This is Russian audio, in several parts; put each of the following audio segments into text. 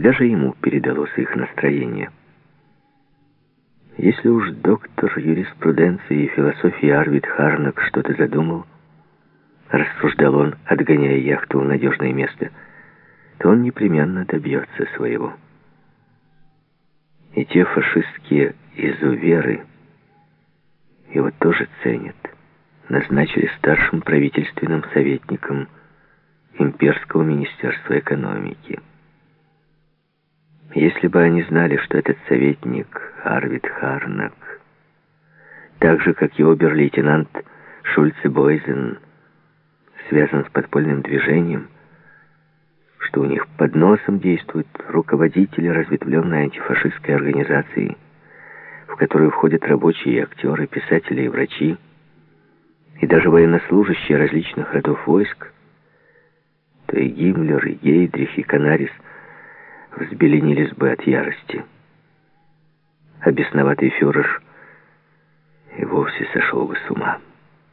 даже ему передалось их настроение. Если уж доктор юриспруденции и философии Арвид Харнак что-то задумал, рассуждал он, отгоняя яхту в надежное место, то он непременно добьется своего. И те фашистские изуверы его тоже ценят. Назначили старшим правительственным советником Имперского министерства экономики. Если бы они знали, что этот советник Арвид Харнак, так же, как и обер-лейтенант Шульце-Бойзен, связан с подпольным движением, что у них под носом действуют руководители разветвленной антифашистской организации, в которую входят рабочие и актеры, писатели и врачи, и даже военнослужащие различных родов войск, то и Гиммлер, и Гейдрих, и Канарис взбеленились бы от ярости. А бесноватый фюрер и вовсе сошел бы с ума.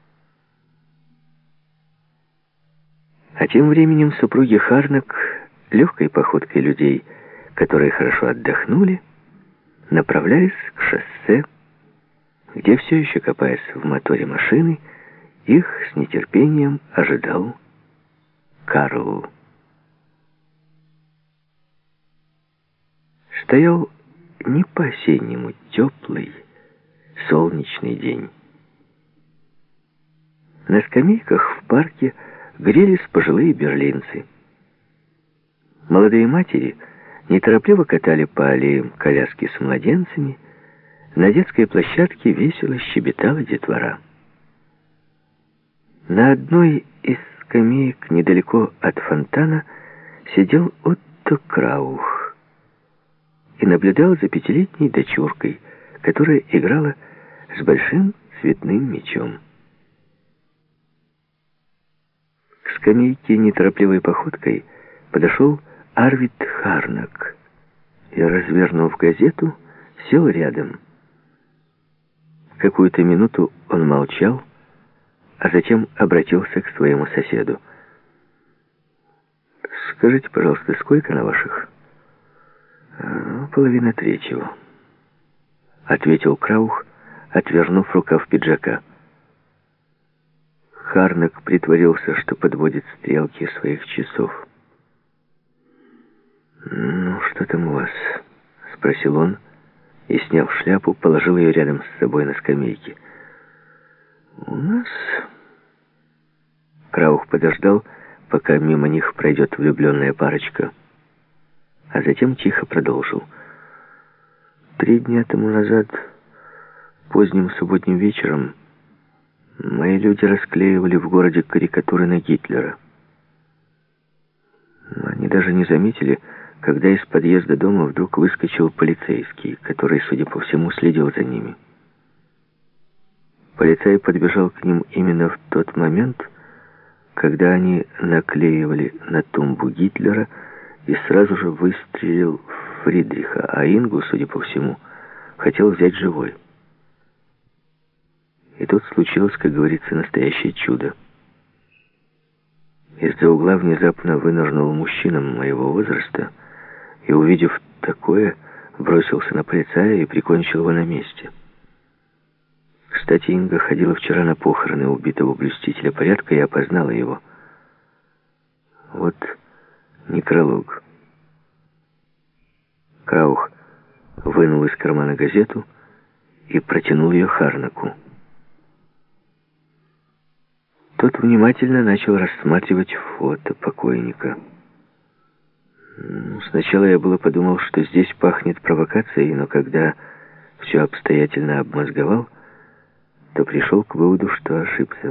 А тем временем супруги Харнак, легкой походкой людей, которые хорошо отдохнули, направлялись к шоссе, где все еще, копаясь в моторе машины, их с нетерпением ожидал Карл. Стоял не по-осеннему теплый, солнечный день. На скамейках в парке грелись пожилые берлинцы. Молодые матери неторопливо катали по аллеям коляски с младенцами. На детской площадке весело щебетала детвора. На одной из скамеек недалеко от фонтана сидел Отто Краух и наблюдал за пятилетней дочуркой, которая играла с большим цветным мячом. К скамейке неторопливой походкой подошел Арвид Харнак и, развернув газету, сел рядом. Какую-то минуту он молчал, а затем обратился к своему соседу. «Скажите, пожалуйста, сколько на ваших?» «Половина третьего», — ответил Краух, отвернув рукав пиджака. Харнак притворился, что подводит стрелки своих часов. «Ну, что там у вас?» — спросил он, и, сняв шляпу, положил ее рядом с собой на скамейке. «У нас...» Краух подождал, пока мимо них пройдет влюбленная парочка, а затем тихо продолжил. 3 дня тому назад, поздним субботним вечером, мои люди расклеивали в городе карикатуры на Гитлера. Они даже не заметили, когда из подъезда дома вдруг выскочил полицейский, который, судя по всему, следил за ними. Полицай подбежал к ним именно в тот момент, когда они наклеивали на тумбу Гитлера, и сразу же выстрелил в Фридриха, а Ингу, судя по всему, хотел взять живой. И тут случилось, как говорится, настоящее чудо. Из-за угла внезапно вынырнул мужчина моего возраста и, увидев такое, бросился на полицая и прикончил его на месте. Кстати, Инга ходила вчера на похороны убитого блюстителя порядка и опознала его. Вот некролог. Краух вынул из кармана газету и протянул ее Харнаку. Тот внимательно начал рассматривать фото покойника. Сначала я было подумал, что здесь пахнет провокацией, но когда все обстоятельно обмозговал, то пришел к выводу, что ошибся.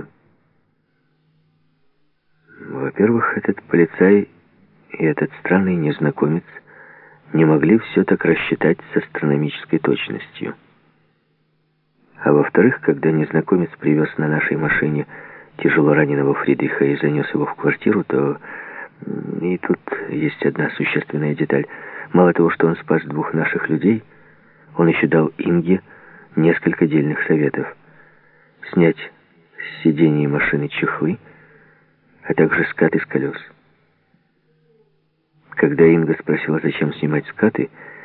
Во-первых, этот полицай и этот странный незнакомец не могли все так рассчитать с астрономической точностью. А во-вторых, когда незнакомец привез на нашей машине тяжело раненого Фридриха и занес его в квартиру, то... И тут есть одна существенная деталь. Мало того, что он спас 2 наших людей, он еще дал Инге несколько дельных советов. Снять с сидений машины чехлы, а также скат из колес. Когда Инга спросила, зачем снимать скаты,